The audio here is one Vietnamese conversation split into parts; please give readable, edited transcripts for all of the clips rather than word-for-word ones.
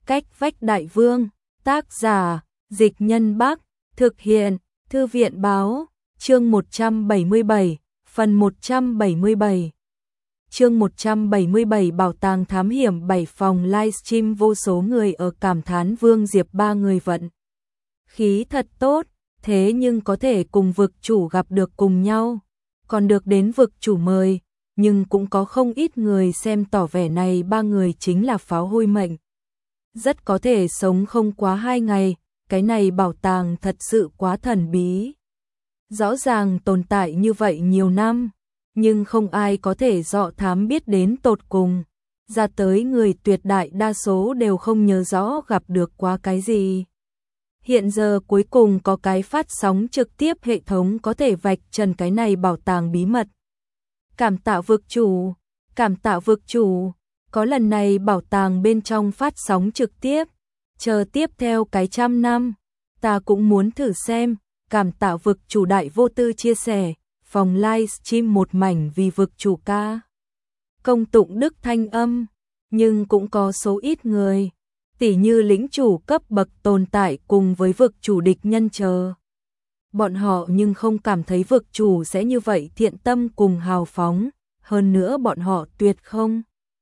Cách vách đại vương, tác giả, Dịch Nhân Bắc, thực hiện, Thư viện báo, chương 177, phần 177. Chương 177 Bảo tàng thám hiểm 7 phòng livestream vô số người ở cảm thán Vương Diệp ba người vận. Khí thật tốt, thế nhưng có thể cùng vực chủ gặp được cùng nhau, còn được đến vực chủ mời, nhưng cũng có không ít người xem tỏ vẻ này ba người chính là pháo hôi mệnh. Rất có thể sống không quá 2 ngày, cái này bảo tàng thật sự quá thần bí. Rõ ràng tồn tại như vậy nhiều năm, nhưng không ai có thể dọ thám biết đến tột cùng. Ra tới người tuyệt đại đa số đều không nhớ rõ gặp được qua cái gì. Hiện giờ cuối cùng có cái phát sóng trực tiếp hệ thống có thể vạch trần cái này bảo tàng bí mật. Cảm tạ vực chủ, cảm tạ vực chủ. Có lần này bảo tàng bên trong phát sóng trực tiếp, chờ tiếp theo cái 100 năm, ta cũng muốn thử xem, cảm tạ vực chủ đại vô tư chia sẻ, phòng livestream một mảnh vì vực chủ ca. Công tụng đức thanh âm, nhưng cũng có số ít người, tỉ như lĩnh chủ cấp bậc tồn tại cùng với vực chủ địch nhân chờ. Bọn họ nhưng không cảm thấy vực chủ sẽ như vậy thiện tâm cùng hào phóng, hơn nữa bọn họ tuyệt không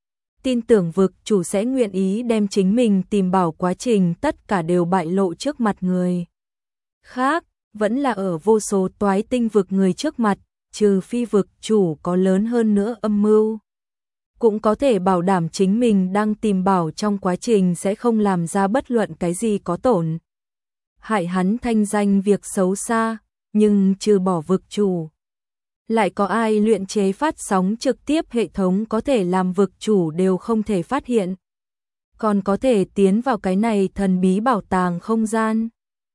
tin tưởng vực chủ sẽ nguyện ý đem chính mình tìm bảo quá trình tất cả đều bại lộ trước mặt người khác, vẫn là ở vô số toái tinh vực người trước mặt, trừ phi vực chủ có lớn hơn nữa âm mưu, cũng có thể bảo đảm chính mình đang tìm bảo trong quá trình sẽ không làm ra bất luận cái gì có tổn hại hắn thanh danh việc xấu xa, nhưng trừ bỏ vực chủ, lại có ai luyện chế phát sóng trực tiếp hệ thống có thể làm vực chủ đều không thể phát hiện, còn có thể tiến vào cái này thần bí bảo tàng không gian.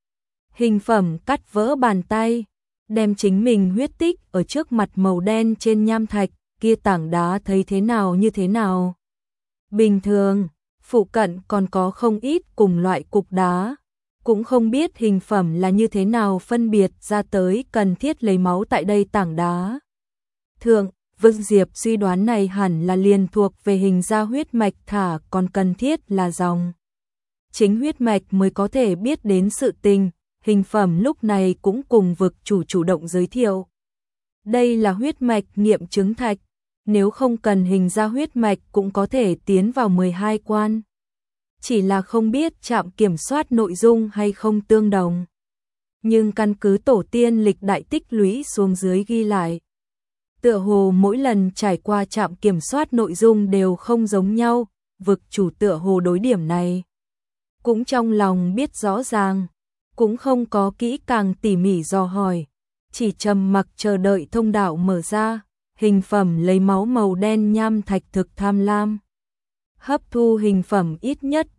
Hình phẩm cắt vỡ bàn tay, đem chính mình huyết tích ở trước mặt màu đen trên nham thạch, kia tảng đá thấy thế nào như thế nào. Bình thường, phụ cận còn có không ít cùng loại cục đá, cũng không biết hình phẩm là như thế nào phân biệt ra tới cần thiết lấy máu tại đây tảng đá. Thượng, Vương Diệp suy đoán này hẳn là liền thuộc về hình ra huyết mạch thả còn cần thiết là dòng. Chính huyết mạch mới có thể biết đến sự tình, hình phẩm lúc này cũng cùng vực chủ chủ động giới thiệu. Đây là huyết mạch nghiệm chứng thạch, nếu không cần hình ra huyết mạch cũng có thể tiến vào 12 quan. Chỉ là không biết trạm kiểm soát nội dung hay không tương đồng. Nhưng căn cứ tổ tiên lịch đại tích lũy xuống dưới ghi lại, tựa hồ mỗi lần trải qua trạm kiểm soát nội dung đều không giống nhau, vực chủ tựa hồ đối điểm này cũng trong lòng biết rõ ràng, cũng không có kỹ càng tỉ mỉ dò hỏi, chỉ trầm mặc chờ đợi thông đạo mở ra, hình phẩm lấy máu màu đen nham thạch thực tham lam. Hấp thu hình phẩm ít nhất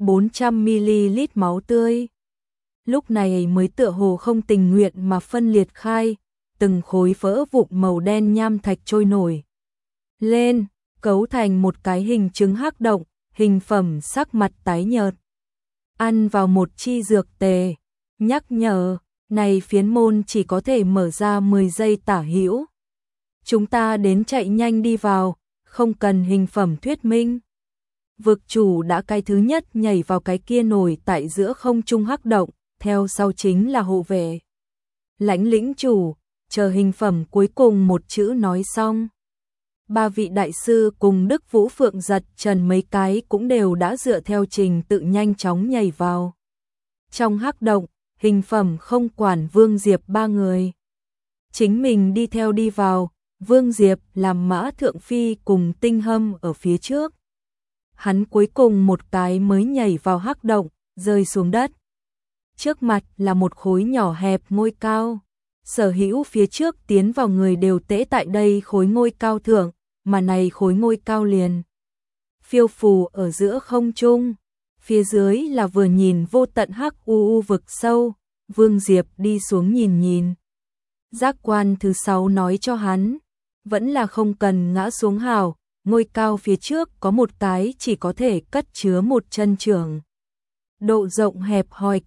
400ml máu tươi. Lúc này mới tựa hồ không tình nguyện mà phân liệt khai, từng khối vỡ vụn màu đen nham thạch trôi nổi lên, cấu thành một cái hình trứng hắc động, hình phẩm sắc mặt tái nhợt. Ăn vào một chi dược tề, nhắc nhở, này phiến môn chỉ có thể mở ra 10 giây tả hữu. Chúng ta đến chạy nhanh đi vào, không cần hình phẩm thuyết minh. Vực chủ đã cái thứ nhất nhảy vào cái kia nổi tại giữa không trung hắc động, theo sau chính là hộ vệ. Lãnh lĩnh chủ, chờ hình phẩm cuối cùng một chữ nói xong. 3 vị đại sư cùng Đức Vũ Phượng Giật Trần mấy cái cũng đều đã dựa theo trình tự nhanh chóng nhảy vào. Trong hắc động, hình phẩm không quản Vương Diệp 3 người. Chính mình đi theo đi vào, Vương Diệp làm mã thượng phi cùng tinh hâm ở phía trước. Hắn cuối cùng một cái mới nhảy vào hắc động, rơi xuống đất. Trước mặt là một khối nhỏ hẹp ngôi cao. Sở hữu phía trước tiến vào người đều tễ tại đây khối ngôi cao thượng, mà này khối ngôi cao liền phiêu phù ở giữa không trung. Phía dưới là vừa nhìn vô tận hắc u vực sâu. Vương Diệp đi xuống nhìn nhìn. Giác quan thứ 6 nói cho hắn, vẫn là không cần ngã xuống hào. Ngôi cao phía trước có một cái chỉ có thể cất chứa một chân trưởng. Độ rộng hẹp hòi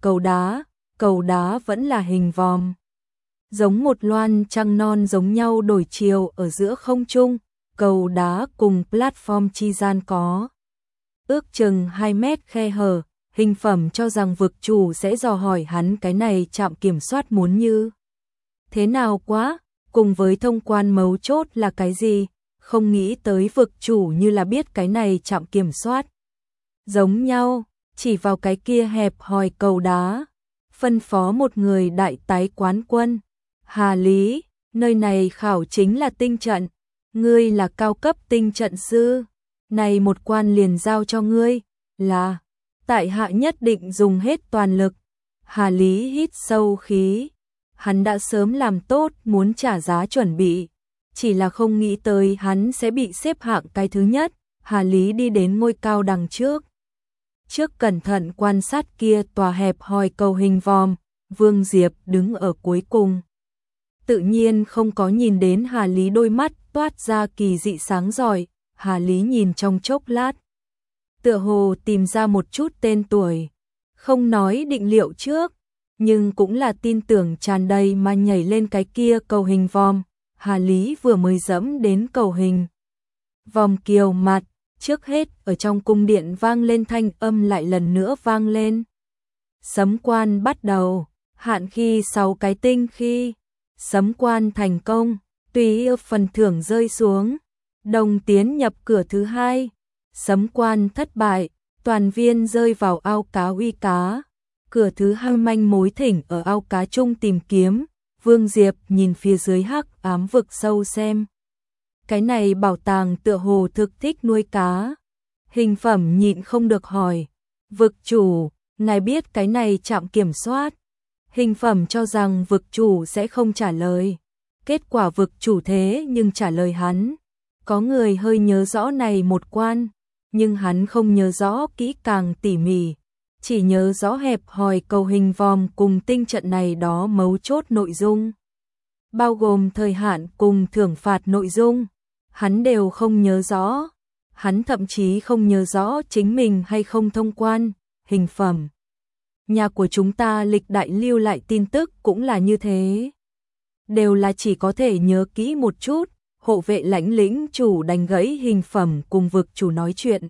cầu đá vẫn là hình vòm. Giống một loan trăng non giống nhau đổi chiều ở giữa không trung, cầu đá cùng platform chi gian có ước chừng 2 mét khe hở, Hình phẩm cho rằng vực chủ sẽ dò hỏi hắn cái này trạm kiểm soát muốn như thế nào quá, cùng với thông quan mấu chốt là cái gì, không nghĩ tới vực chủ như là biết cái này trạm kiểm soát. Giống nhau, chỉ vào cái kia hẹp hòi cầu đá, phân phó một người đại tái quán quân. Hà Lý, nơi này khảo chính là tinh trận, ngươi là cao cấp tinh trận sư, này một quan liền giao cho ngươi, là tại hạ nhất định dùng hết toàn lực. Hà Lý hít sâu khí, hắn đã sớm làm tốt muốn trả giá chuẩn bị, chỉ là không nghĩ tới hắn sẽ bị xếp hạng cái thứ nhất. Hà Lý đi đến ngôi cao đằng trước. Trước cẩn thận quan sát kia tòa hẹp hòi cầu hình vòm, Vương Diệp đứng ở cuối cùng. Tự nhiên không có nhìn đến Hà Lý đôi mắt toát ra kỳ dị sáng rọi. Hà Lý nhìn trong chốc lát, tựa hồ tìm ra một chút tên tuổi, không nói định liệu trước, nhưng cũng là tin tưởng tràn đầy mà nhảy lên cái kia cầu hình vòm. Hà Lý vừa mới dẫm đến cầu hình vòm kiều mặt, trước hết ở trong cung điện vang lên thanh âm lại lần nữa vang lên. Sấm quan bắt đầu, hạn khi 6 cái tinh khi, sấm quan thành công, tùy phần thưởng rơi xuống, đồng tiến nhập cửa thứ hai, sấm quan thất bại, toàn viên rơi vào ao cá uy cá, cửa thứ hai manh mối thỉnh ở ao cá chung tìm kiếm. Vương Diệp nhìn phía dưới hắc ám vực sâu xem. Cái này bảo tàng tựa hồ thực thích nuôi cá. Hình phẩm nhịn không được hỏi, vực chủ, ngài biết cái này trạm kiểm soát. Hình phẩm cho rằng vực chủ sẽ không trả lời. Kết quả vực chủ thế nhưng trả lời hắn. Có người hơi nhớ rõ này một quan, nhưng hắn không nhớ rõ kỹ càng tỉ mỉ. Chỉ nhớ rõ hẹp hòi cầu hình vòm cùng tinh trận này đó mấu chốt nội dung. Bao gồm thời hạn cùng thưởng phạt nội dung. Hắn đều không nhớ rõ. Hắn thậm chí không nhớ rõ chính mình hay không thông quan. Hình phẩm, nhà của chúng ta lịch đại lưu lại tin tức cũng là như thế. Đều là chỉ có thể nhớ kỹ một chút. Hộ vệ lãnh lĩnh chủ đành gãy hình phẩm cùng vực chủ nói chuyện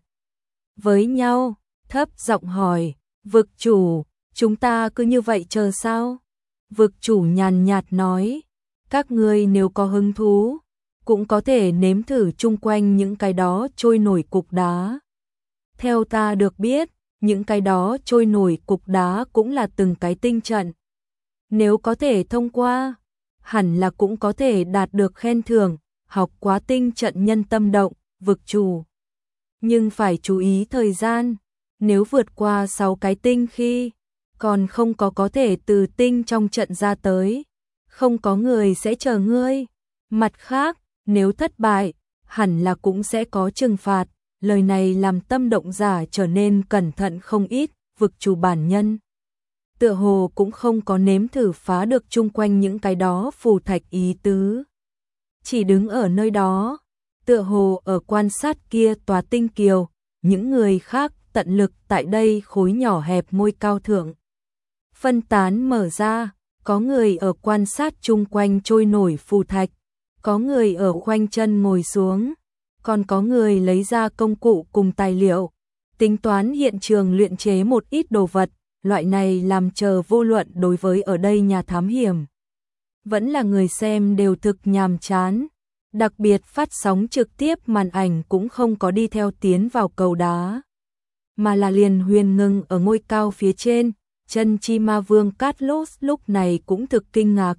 với nhau, thấp giọng hỏi, vực chủ, chúng ta cứ như vậy chờ sao? Vực chủ nhàn nhạt nói, các ngươi nếu có hứng thú, cũng có thể nếm thử chung quanh những cái đó trôi nổi cục đá. Theo ta được biết, những cái đó trôi nổi cục đá cũng là từng cái tinh trận. Nếu có thể thông qua, hẳn là cũng có thể đạt được khen thưởng. Học quá tinh trận nhân tâm động, vực chủ. Nhưng phải chú ý thời gian, nếu vượt qua 6 cái tinh khi, còn không có thể từ tinh trong trận ra tới, không có người sẽ chờ ngươi. Mặt khác, nếu thất bại, hẳn là cũng sẽ có trừng phạt. Lời này làm tâm động giả trở nên cẩn thận không ít, vực chủ bản nhân. Tựa hồ cũng không có nếm thử phá được chung quanh những cái đó phù thạch ý tứ. Chỉ đứng ở nơi đó, tựa hồ ở quan sát kia tòa tinh kiều, những người khác tận lực tại đây khối nhỏ hẹp ngôi cao thượng. Phân tán mở ra, có người ở quan sát chung quanh trôi nổi phù thạch, có người ở khoanh chân ngồi xuống, còn có người lấy ra công cụ cùng tài liệu, tính toán hiện trường luyện chế một ít đồ vật, loại này làm chờ vô luận đối với ở đây nhà thám hiểm. Vẫn là người xem đều thực nhàm chán, đặc biệt phát sóng trực tiếp màn ảnh cũng không có đi theo tiến vào cầu đá, mà là liền huyền ngừng ở ngôi cao phía trên. Chân chi ma vương Carlos lúc này cũng thực kinh ngạc.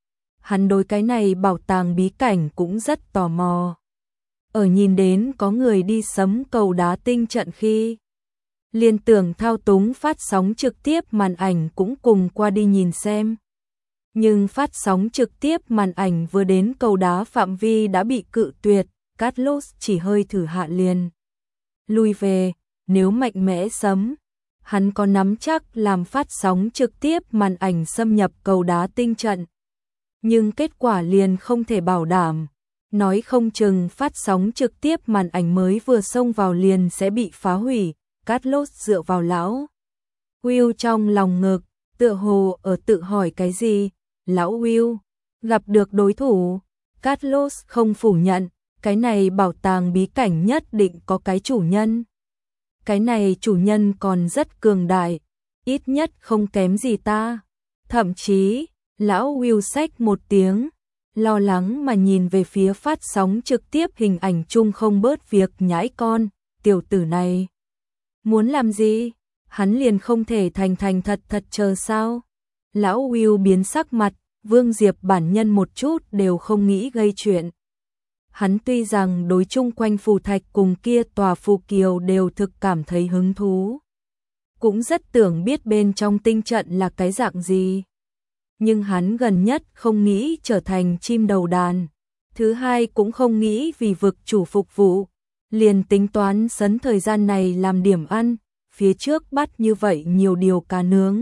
Hắn đối cái này bảo tàng bí cảnh cũng rất tò mò. Ở nhìn đến có người đi sấm cầu đá tinh trận khi, liền tưởng thao túng phát sóng trực tiếp màn ảnh cũng cùng qua đi nhìn xem. Nhưng phát sóng trực tiếp màn ảnh vừa đến cầu đá phạm vi đã bị cự tuyệt, Carlos chỉ hơi thử hạ liền lui về. Nếu mạnh mẽ sấm, hắn có nắm chắc làm phát sóng trực tiếp màn ảnh xâm nhập cầu đá tinh trận. Nhưng kết quả liền không thể bảo đảm, nói không chừng phát sóng trực tiếp màn ảnh mới vừa xông vào liền sẽ bị phá hủy. Carlos dựa vào lão Will trong lòng ngực, tựa hồ ở tự hỏi cái gì. Lão Will, gặp được đối thủ, Carlos không phủ nhận, cái này bảo tàng bí cảnh nhất định có cái chủ nhân. cái này chủ nhân còn rất cường đại, ít nhất không kém gì ta. Thậm chí, lão Will xách một tiếng, lo lắng mà nhìn về phía phát sóng trực tiếp hình ảnh chung không bớt việc nhãi con, tiểu tử này. Muốn làm gì? Hắn liền không thể thành thật chờ sao? Lão Will biến sắc mặt, Vương Diệp bản nhân một chút đều không nghĩ gây chuyện. Hắn tuy rằng đối chung quanh phù thạch cùng kia tòa phù kiều đều thực cảm thấy hứng thú. Cũng rất tưởng biết bên trong tinh trận là cái dạng gì. Nhưng hắn gần nhất không nghĩ trở thành chim đầu đàn. Thứ hai cũng không nghĩ vì vực chủ phục vụ. Liền tính toán sấn thời gian này làm điểm ăn, phía trước bắt như vậy nhiều điều cá nướng.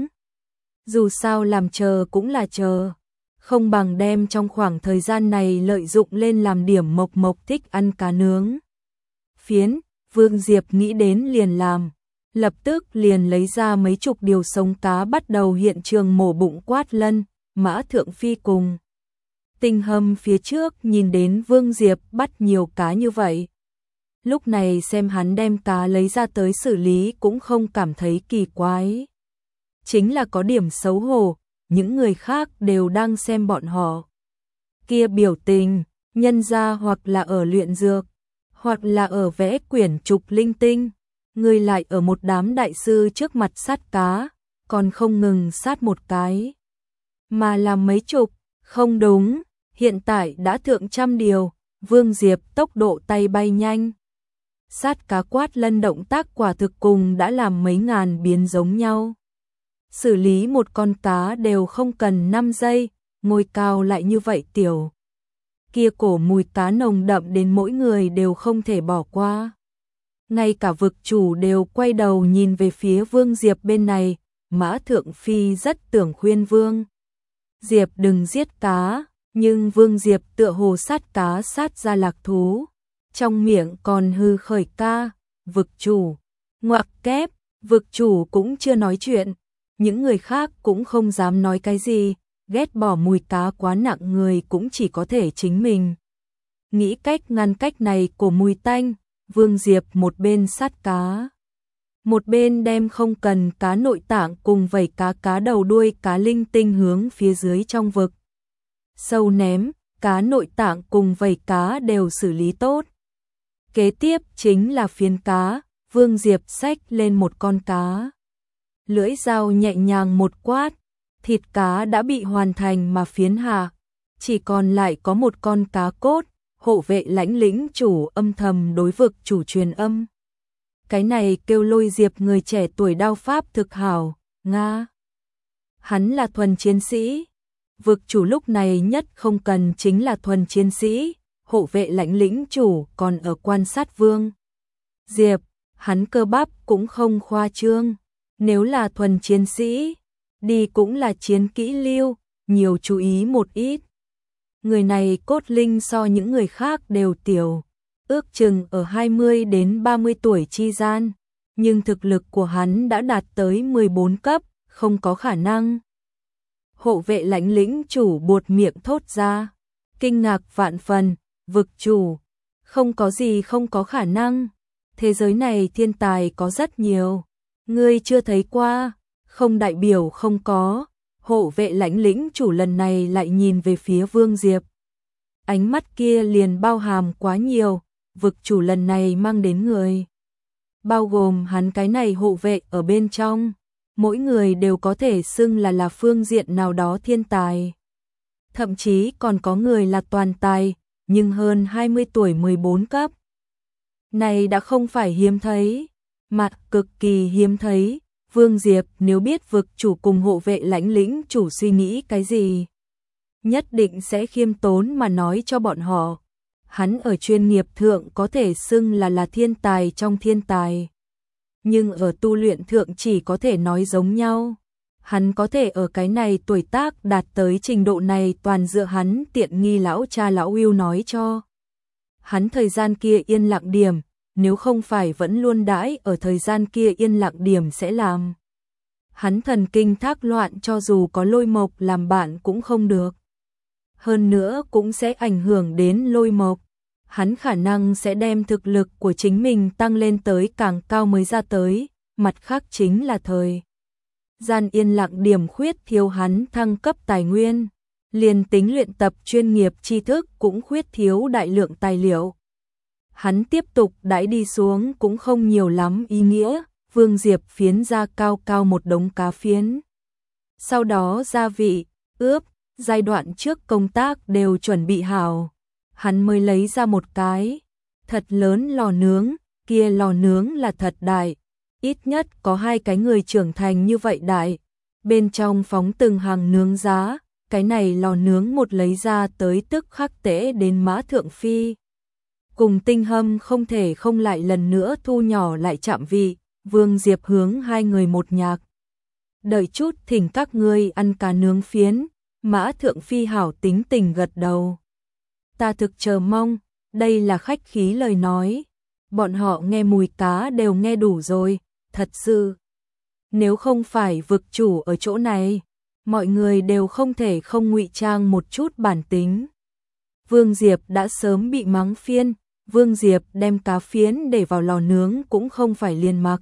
Dù sao làm chờ cũng là chờ. Không bằng đem trong khoảng thời gian này lợi dụng lên làm điểm mộc thích ăn cá nướng. Phiến, Vương Diệp nghĩ đến liền làm. Lập tức liền lấy ra mấy chục điều sống cá bắt đầu hiện trường mổ bụng quát lân, Mã Thượng Phi cùng. Tinh Hâm phía trước nhìn đến Vương Diệp bắt nhiều cá như vậy. Lúc này xem hắn đem cá lấy ra tới xử lý cũng không cảm thấy kỳ quái. Chính là có điểm xấu hổ, những người khác đều đang xem bọn họ. Kia biểu tình, nhân ra hoặc là ở luyện dược, hoặc là ở vẽ quyển trục linh tinh. Người lại ở một đám đại sư trước mặt sát cá, còn không ngừng sát một cái. Mà làm mấy chục, không đúng, hiện tại đã thượng trăm điều, Vương Diệp tốc độ tay bay nhanh. Sát cá quát lân động tác quả thực cùng đã làm mấy ngàn biến giống nhau. Xử lý một con cá đều không cần 5 giây, ngôi cao lại như vậy tiểu. Kia cổ mùi cá nồng đậm đến mỗi người đều không thể bỏ qua. Ngay cả vực chủ đều quay đầu nhìn về phía Vương Diệp bên này, Mã Thượng Phi rất tưởng khuyên Vương Diệp đừng giết cá, nhưng Vương Diệp tựa hồ sát cá sát ra lạc thú. Trong miệng còn hư khởi ca, vực chủ, ngoặc kép, vực chủ cũng chưa nói chuyện. Những người khác cũng không dám nói cái gì, ghét bỏ mùi cá quá nặng người cũng chỉ có thể chính mình. Nghĩ cách ngăn cách này của mùi tanh, Vương Diệp một bên sát cá. Một bên đem không cần cá nội tạng cùng vảy cá đầu đuôi cá linh tinh hướng phía dưới trong vực. Sâu ném, cá nội tạng cùng vảy cá đều xử lý tốt. Kế tiếp chính là phiến cá, Vương Diệp xách lên một con cá. Lưỡi dao nhẹ nhàng một quát, thịt cá đã bị hoàn thành mà phiến hạ. Chỉ còn lại có một con cá cốt, hộ vệ lãnh lĩnh chủ âm thầm đối vực chủ truyền âm. Cái này kêu Lôi Diệp người trẻ tuổi đao pháp thực hảo, Nga. Hắn là thuần chiến sĩ. Vực chủ lúc này nhất không cần chính là thuần chiến sĩ, hộ vệ lãnh lĩnh chủ còn ở quan sát Vương Diệp, hắn cơ bắp cũng không khoa trương. Nếu là thuần chiến sĩ, đi cũng là chiến kỹ lưu, nhiều chú ý một ít. Người này cốt linh so những người khác đều tiểu, ước chừng ở 20 đến 30 tuổi chi gian, nhưng thực lực của hắn đã đạt tới 14 cấp, không có khả năng. Hộ vệ lãnh lĩnh chủ buột miệng thốt ra, kinh ngạc vạn phần, vực chủ, không có gì không có khả năng, thế giới này thiên tài có rất nhiều, ngươi chưa thấy qua, không đại biểu không có. Hộ vệ lãnh lĩnh chủ lần này lại nhìn về phía Vương Diệp. Ánh mắt kia liền bao hàm quá nhiều, vực chủ lần này mang đến người. Bao gồm hắn cái này hộ vệ ở bên trong, mỗi người đều có thể xưng là phương diện nào đó thiên tài. Thậm chí còn có người là toàn tài, nhưng hơn 20 tuổi 14 cấp. Này đã không phải hiếm thấy, mà cực kỳ hiếm thấy. Vương Diệp nếu biết vực chủ cùng hộ vệ lãnh lĩnh chủ suy nghĩ cái gì, nhất định sẽ khiêm tốn mà nói cho bọn họ. Hắn ở chuyên nghiệp thượng có thể xưng là thiên tài trong thiên tài, nhưng ở tu luyện thượng chỉ có thể nói giống nhau. Hắn có thể ở cái này tuổi tác đạt tới trình độ này toàn dựa hắn tiện nghi lão cha lão Will nói cho. Hắn thời gian kia yên lặng điểm, nếu không phải vẫn luôn đãi ở thời gian kia yên lặng điểm sẽ làm hắn thần kinh thác loạn, cho dù có Lôi Mộc làm bạn cũng không được. Hơn nữa cũng sẽ ảnh hưởng đến Lôi Mộc. hắn khả năng sẽ đem thực lực của chính mình tăng lên tới càng cao mới ra tới, mặt khác chính là thời gian yên lặng điểm khuyết thiếu hắn thăng cấp tài nguyên, liền tính luyện tập chuyên nghiệp tri thức cũng khuyết thiếu đại lượng tài liệu. Hắn tiếp tục đãi đi xuống cũng không nhiều lắm ý nghĩa, Vương Diệp phiến ra cao cao một đống cá phiến. Sau đó gia vị, ướp, giai đoạn trước công tác đều chuẩn bị hảo. Hắn mới lấy ra một cái thật lớn lò nướng, kia lò nướng là thật đại, ít nhất có 2 cái người trưởng thành như vậy đại. Bên trong phóng từng hàng nướng giá, cái này lò nướng một lấy ra tới tức khắc tễ đến Mã Thượng Phi. Cùng Tinh Hâm không thể không lại lần nữa thu nhỏ lại chạm vị, Vương Diệp hướng 2 người một nhạc. Đợi chút thỉnh các ngươi ăn cá nướng phiến, Mã Thượng Phi hảo tính tình gật đầu. Ta thực chờ mong, đây là khách khí lời nói. Bọn họ nghe mùi cá đều nghe đủ rồi, thật sự. Nếu không phải vực chủ ở chỗ này, mọi người đều không thể không ngụy trang một chút bản tính. Vương Diệp đã sớm bị mắng phiên, Vương Diệp đem cá phiến để vào lò nướng cũng không phải liền mặc.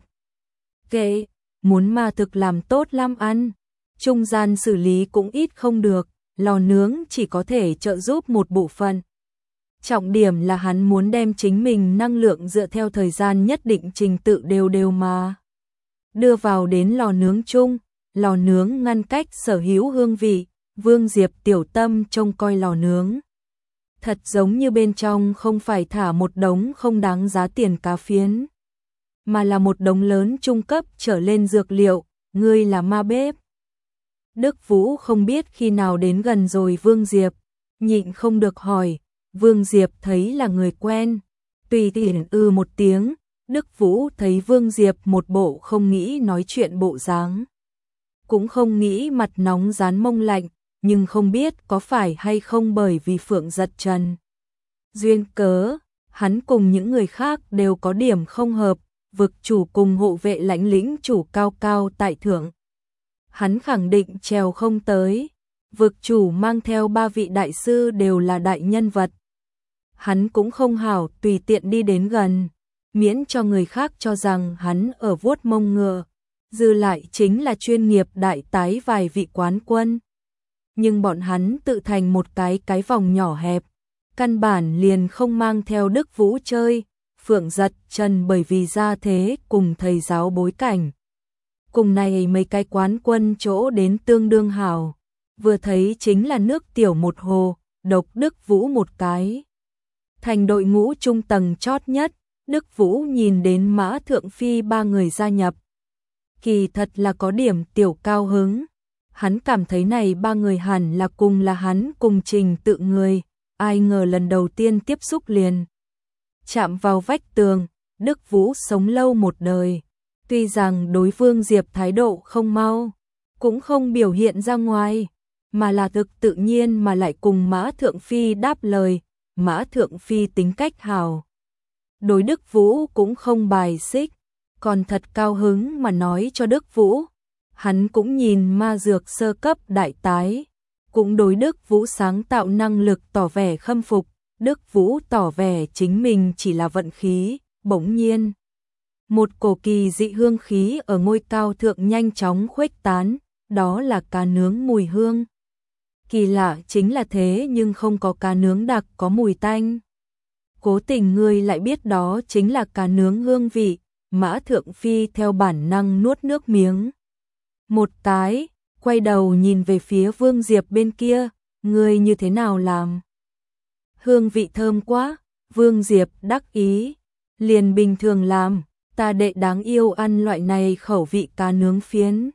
Kệ, muốn mà thực làm tốt lắm ăn, trung gian xử lý cũng ít không được, lò nướng chỉ có thể trợ giúp một bộ phận. Trọng điểm là hắn muốn đem chính mình năng lượng dựa theo thời gian nhất định trình tự đều mà đưa vào đến lò nướng chung, lò nướng ngăn cách sở hữu hương vị, Vương Diệp tiểu tâm trông coi lò nướng. Thật giống như bên trong không phải thả một đống không đáng giá tiền cá phiến, mà là một đống lớn trung cấp trở lên dược liệu, ngươi là ma bếp. Đức Vũ không biết khi nào đến gần rồi Vương Diệp, nhịn không được hỏi, Vương Diệp thấy là người quen, tùy tiện một tiếng, Đức Vũ thấy Vương Diệp một bộ không nghĩ nói chuyện bộ dáng, cũng không nghĩ mặt nóng rán mông lạnh, nhưng không biết có phải hay không bởi vì Phượng Giật Trần duyên cớ, hắn cùng những người khác đều có điểm không hợp, vực chủ cùng hộ vệ lãnh lĩnh chủ cao cao tại thượng. Hắn khẳng định trèo không tới, vực chủ mang theo 3 vị đại sư đều là đại nhân vật. Hắn cũng không hảo tùy tiện đi đến gần, miễn cho người khác cho rằng hắn ở vuốt mông ngựa, dư lại chính là chuyên nghiệp đại tái vài vị quán quân. Nhưng bọn hắn tự thành một cái vòng nhỏ hẹp, căn bản liền không mang theo Đức Vũ chơi, Phượng Giật Trần bởi vì gia thế cùng thầy giáo bối cảnh. Cùng này mấy cái quán quân chỗ đến tương đương hảo, vừa thấy chính là nước tiểu một hồ, độc Đức Vũ một cái. Thành đội ngũ trung tầng chót nhất, Đức Vũ nhìn đến Mã Thượng Phi 3 người gia nhập. Kỳ thật là có điểm tiểu cao hứng. Hắn cảm thấy này 3 người hẳn là hắn cùng trình tự người, ai ngờ lần đầu tiên tiếp xúc liền chạm vào vách tường, Đức Vũ sống lâu một đời. Tuy rằng đối Vương Diệp thái độ không mau, cũng không biểu hiện ra ngoài, mà là thực tự nhiên mà lại cùng Mã Thượng Phi đáp lời, Mã Thượng Phi tính cách hào. Đối Đức Vũ cũng không bài xích, còn thật cao hứng mà nói cho Đức Vũ. Hắn cũng nhìn ma dược sơ cấp đại tái, cũng đối Đức Vũ sáng tạo năng lực tỏ vẻ khâm phục, Đức Vũ tỏ vẻ chính mình chỉ là vận khí, bỗng nhiên. Một cổ kỳ dị hương khí ở ngôi cao thượng nhanh chóng khuếch tán, đó là cá nướng mùi hương. Kỳ lạ chính là thế nhưng không có cá nướng đặc có mùi tanh. Cố tình ngươi lại biết đó chính là cá nướng hương vị, Mã Thượng Phi theo bản năng nuốt nước miếng. Một cái, quay đầu nhìn về phía Vương Diệp bên kia, ngươi như thế nào làm? Hương vị thơm quá, Vương Diệp đắc ý, liền bình thường làm, ta đệ đáng yêu ăn loại này khẩu vị cá nướng phiến.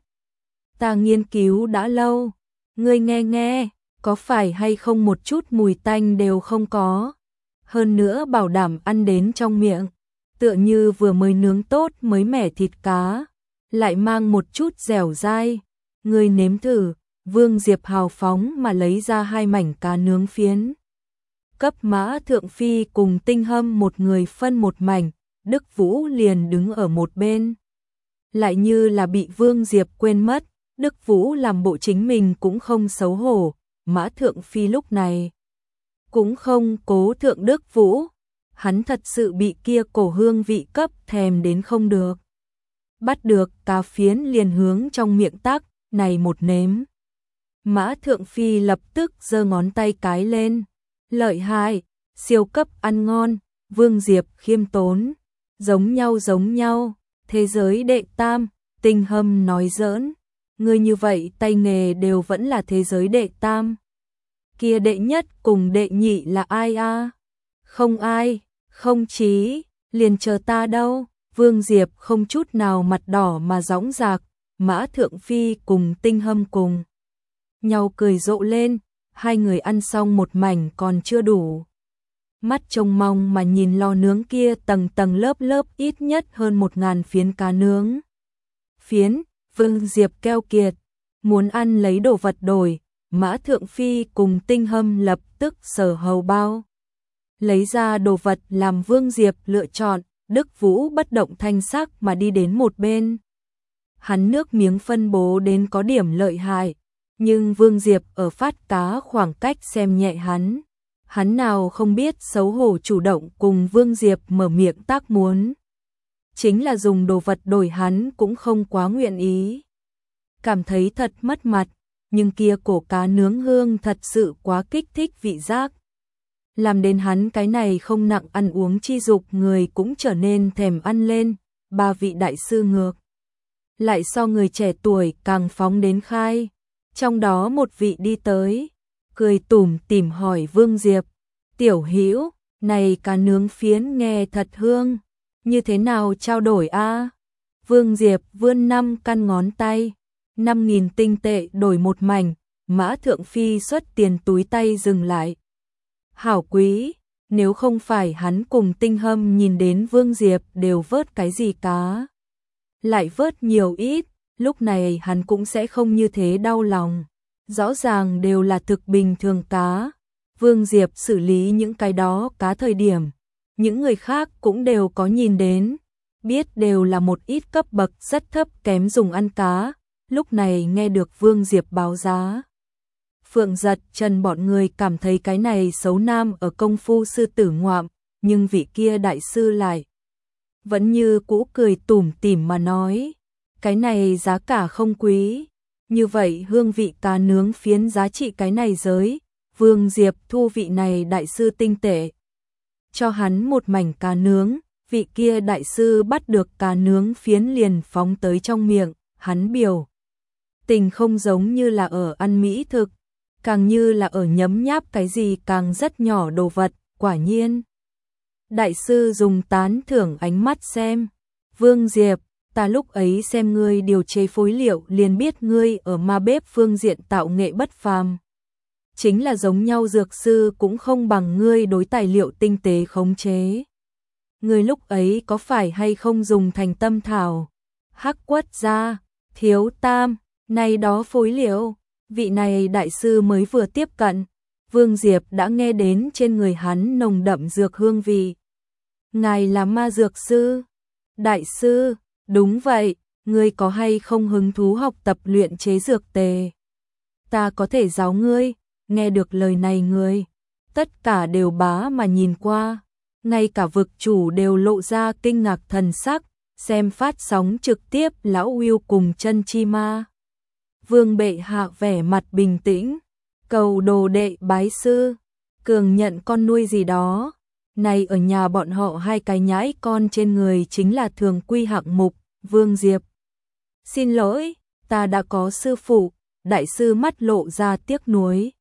Ta nghiên cứu đã lâu, ngươi nghe nghe, có phải hay không một chút mùi tanh đều không có. Hơn nữa bảo đảm ăn đến trong miệng, tựa như vừa mới nướng tốt mới mẻ thịt cá, lại mang một chút dẻo dai. Ngươi nếm thử, Vương Diệp hào phóng mà lấy ra 2 mảnh cá nướng phiến. Cấp Mã Thượng Phi cùng Tinh Hâm một người phân một mảnh, Đức Vũ liền đứng ở một bên. Lại như là bị Vương Diệp quên mất, Đức Vũ làm bộ chính mình cũng không xấu hổ, Mã Thượng Phi lúc này cũng không cố thượng Đức Vũ, hắn thật sự bị kia cổ hương vị cấp thèm đến không được. Bắt được cá phiến liền hướng trong miệng tắc, này một nếm. Mã Thượng Phi lập tức giơ ngón tay cái lên. Lợi hại, siêu cấp ăn ngon, Vương Diệp khiêm tốn. Giống nhau, thế giới đệ tam, Tinh Hâm nói giỡn. Người như vậy tay nghề đều vẫn là thế giới đệ tam. Kia đệ nhất cùng đệ nhị là ai a? Không ai, không chí, liền chờ ta đâu. Vương Diệp không chút nào mặt đỏ mà dõng dạc, Mã Thượng Phi cùng Tinh Hâm cùng nhau cười rộ lên, hai người ăn xong một mảnh còn chưa đủ. Mắt trông mong mà nhìn lò nướng kia tầng tầng lớp lớp ít nhất hơn 1000 phiến cá nướng. Phiến, Vương Diệp keo kiệt, muốn ăn lấy đồ vật đổi, Mã Thượng Phi cùng Tinh Hâm lập tức sờ hầu bao. Lấy ra đồ vật làm Vương Diệp lựa chọn, Đức Vũ bất động thanh sắc mà đi đến một bên. Hắn nước miếng phân bố đến có điểm lợi hại, nhưng Vương Diệp ở phát cá khoảng cách xem nhẹ hắn. Hắn nào không biết xấu hổ chủ động cùng Vương Diệp mở miệng tác muốn. Chính là dùng đồ vật đổi hắn cũng không quá nguyện ý. Cảm thấy thật mất mặt, nhưng kia cổ cá nướng hương thật sự quá kích thích vị giác. Làm đến hắn cái này không nặng ăn uống chi dục người cũng trở nên thèm ăn lên, ba vị đại sư ngược. Lại so người trẻ tuổi càng phóng đến khai, trong đó một vị đi tới, cười tủm tỉm hỏi Vương Diệp, tiểu hữu, này cá nướng phiến nghe thật hương, như thế nào trao đổi a? Vương Diệp vươn 5 căn ngón tay, 5.000 tinh tệ đổi một mảnh, Mã Thượng Phi xuất tiền túi tay dừng lại. Hảo quý, nếu không phải hắn cùng Tinh Hâm nhìn đến Vương Diệp đều vớt cái gì cá. Lại vớt nhiều ít, lúc này hắn cũng sẽ không như thế đau lòng. Rõ ràng đều là thực bình thường cá. Vương Diệp xử lý những cái đó cá thời điểm. Những người khác cũng đều có nhìn đến. Biết đều là một ít cấp bậc rất thấp kém dùng ăn cá. Lúc này nghe được Vương Diệp báo giá. Phượng Giật Trần bọn người cảm thấy cái này xấu nam ở công phu sư tử ngoạm, nhưng vị kia đại sư lại vẫn như cũ cười tủm tỉm mà nói, cái này giá cả không quý, như vậy hương vị cá nướng phiến giá trị cái này giới, Vương Diệp thu vị này đại sư tinh tệ. Cho hắn một mảnh cá nướng, vị kia đại sư bắt được cá nướng phiến liền phóng tới trong miệng, hắn biểu tình không giống như là ở ăn mỹ thực, càng như là ở nhấm nháp cái gì càng rất nhỏ đồ vật, quả nhiên. Đại sư dùng tán thưởng ánh mắt xem, Vương Diệp, ta lúc ấy xem ngươi điều chế phối liệu liền biết ngươi ở ma bếp phương diện tạo nghệ bất phàm. Chính là giống nhau dược sư cũng không bằng ngươi đối tài liệu tinh tế khống chế. Ngươi lúc ấy có phải hay không dùng thành tâm thảo, hắc quất ra, thiếu tam, này đó phối liệu. Vị này đại sư mới vừa tiếp cận, Vương Diệp đã nghe đến trên người hắn nồng đậm dược hương vị. Ngài là ma dược sư? Đại sư, đúng vậy, ngươi có hay không hứng thú học tập luyện chế dược tề? Ta có thể giáo ngươi, nghe được lời này người. Tất cả đều bá mà nhìn qua, ngay cả vực chủ đều lộ ra kinh ngạc thần sắc, xem phát sóng trực tiếp lão Will cùng chân chi ma. Vương bệ hạ vẻ mặt bình tĩnh, cầu đồ đệ bái sư, cường nhận con nuôi gì đó. Này ở nhà bọn họ hai cái nhãi con trên người chính là thường quy hạng mục, Vương Diệp. Xin lỗi, ta đã có sư phụ, đại sư mắt lộ ra tiếc nuối.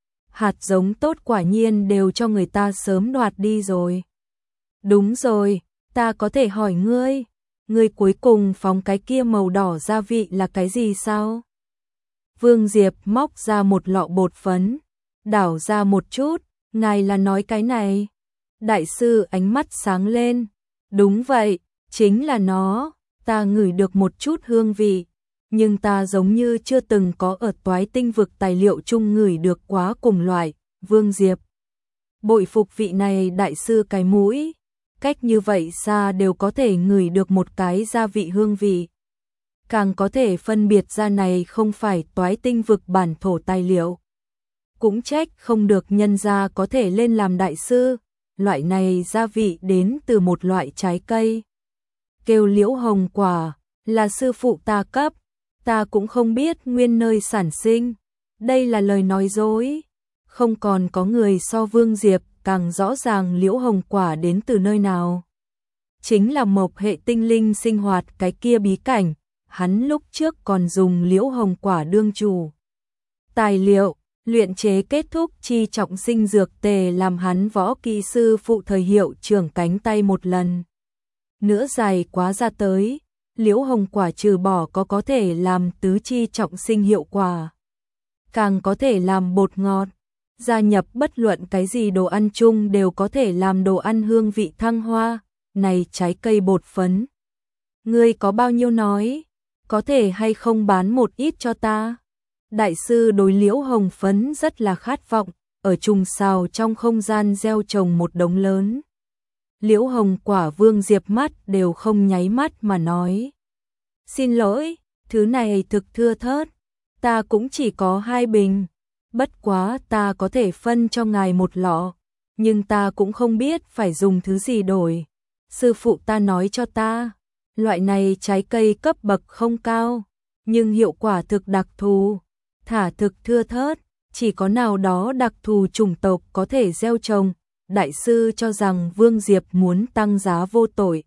Hạt giống tốt quả nhiên đều cho người ta sớm đoạt đi rồi. Đúng rồi, ta có thể hỏi ngươi, ngươi cuối cùng phóng cái kia màu đỏ gia vị là cái gì sao? Vương Diệp móc ra một lọ bột phấn, đảo ra một chút, ngài là nói cái này. Đại sư ánh mắt sáng lên, đúng vậy, chính là nó, ta ngửi được một chút hương vị, nhưng ta giống như chưa từng có ở Toái Tinh vực tài liệu chung ngửi được quá cùng loại. Vương Diệp bội phục vị này đại sư cái mũi, cách như vậy xa đều có thể ngửi được một cái gia vị hương vị. Càng có thể phân biệt ra này không phải Toái Tinh vực bản thổ tài liệu. Cũng trách không được nhân gia có thể lên làm đại sư, loại này gia vị đến từ một loại trái cây. Kêu liễu hồng quả, là sư phụ ta cấp, ta cũng không biết nguyên nơi sản sinh. Đây là lời nói dối. Không còn có người so Vương Diệp càng rõ ràng liễu hồng quả đến từ nơi nào. Chính là mộc hệ tinh linh sinh hoạt cái kia bí cảnh, hắn lúc trước còn dùng liễu hồng quả đương chủ. Tài liệu, luyện chế kết thúc chi trọng sinh dược tề làm hắn võ kỹ sư phụ thời hiệu trưởng cánh tay một lần. Nữa dài quá ra tới, liễu hồng quả trừ bỏ có thể làm tứ chi trọng sinh hiệu quả. Càng có thể làm bột ngọt, gia nhập bất luận cái gì đồ ăn chung đều có thể làm đồ ăn hương vị thăng hoa, này trái cây bột phấn. Ngươi có bao nhiêu nói, có thể hay không bán một ít cho ta? Đại sư đối liễu hồng phấn rất là khát vọng, ở trùng xào trong không gian gieo trồng một đống lớn. Liễu hồng quả Vương Diệp mắt đều không nháy mắt mà nói. Xin lỗi, thứ này thực thưa thớt, ta cũng chỉ có 2 bình, bất quá ta có thể phân cho ngài một lọ, nhưng ta cũng không biết phải dùng thứ gì đổi. Sư phụ ta nói cho ta, loại này trái cây cấp bậc không cao, nhưng hiệu quả thực đặc thù, thả thực thưa thớt, chỉ có nào đó đặc thù chủng tộc có thể gieo trồng. Đại sư cho rằng Vương Diệp muốn tăng giá vô tội.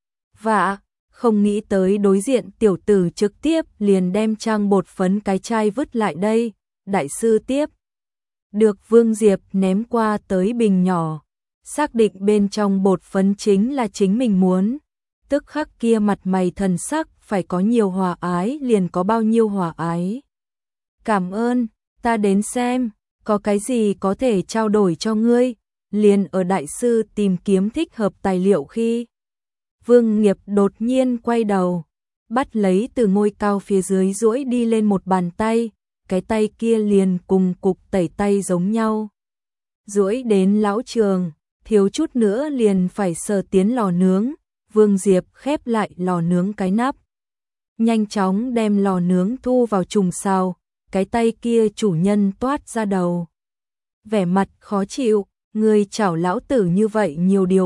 Vạ, không nghĩ tới đối diện tiểu tử trực tiếp liền đem trang bột phấn cái chai vứt lại đây. Đại sư tiếp được Vương Diệp ném qua tới bình nhỏ, xác định bên trong bột phấn chính là chính mình muốn. Tức khắc kia mặt mày thần sắc phải có nhiều hòa ái liền có bao nhiêu hòa ái. Cảm ơn, ta đến xem, có cái gì có thể trao đổi cho ngươi. Liền ở đại sư tìm kiếm thích hợp tài liệu khi Vương Nghiệp đột nhiên quay đầu, bắt lấy từ ngôi cao phía dưới duỗi đi lên một bàn tay, cái tay kia liền cùng cục tẩy tay giống nhau. Duỗi đến lão trường, thiếu chút nữa liền phải sờ tiến lò nướng, Vương Diệp khép lại lò nướng cái nắp. Nhanh chóng đem lò nướng thu vào trùng xào, cái tay kia chủ nhân toát ra đầu. Vẻ mặt khó chịu. Người chảo lão tử như vậy nhiều điều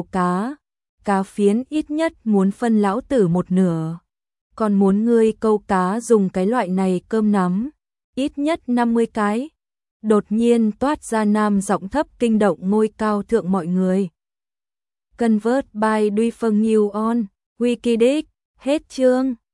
cá phiến ít nhất muốn phân lão tử một nửa. Còn muốn ngươi câu cá dùng cái loại này cơm nắm, ít nhất 50 cái. Đột nhiên toát ra nam giọng thấp kinh động ngôi cao thượng mọi người. Convert by Duy Phân New On, Wikidex, hết chương.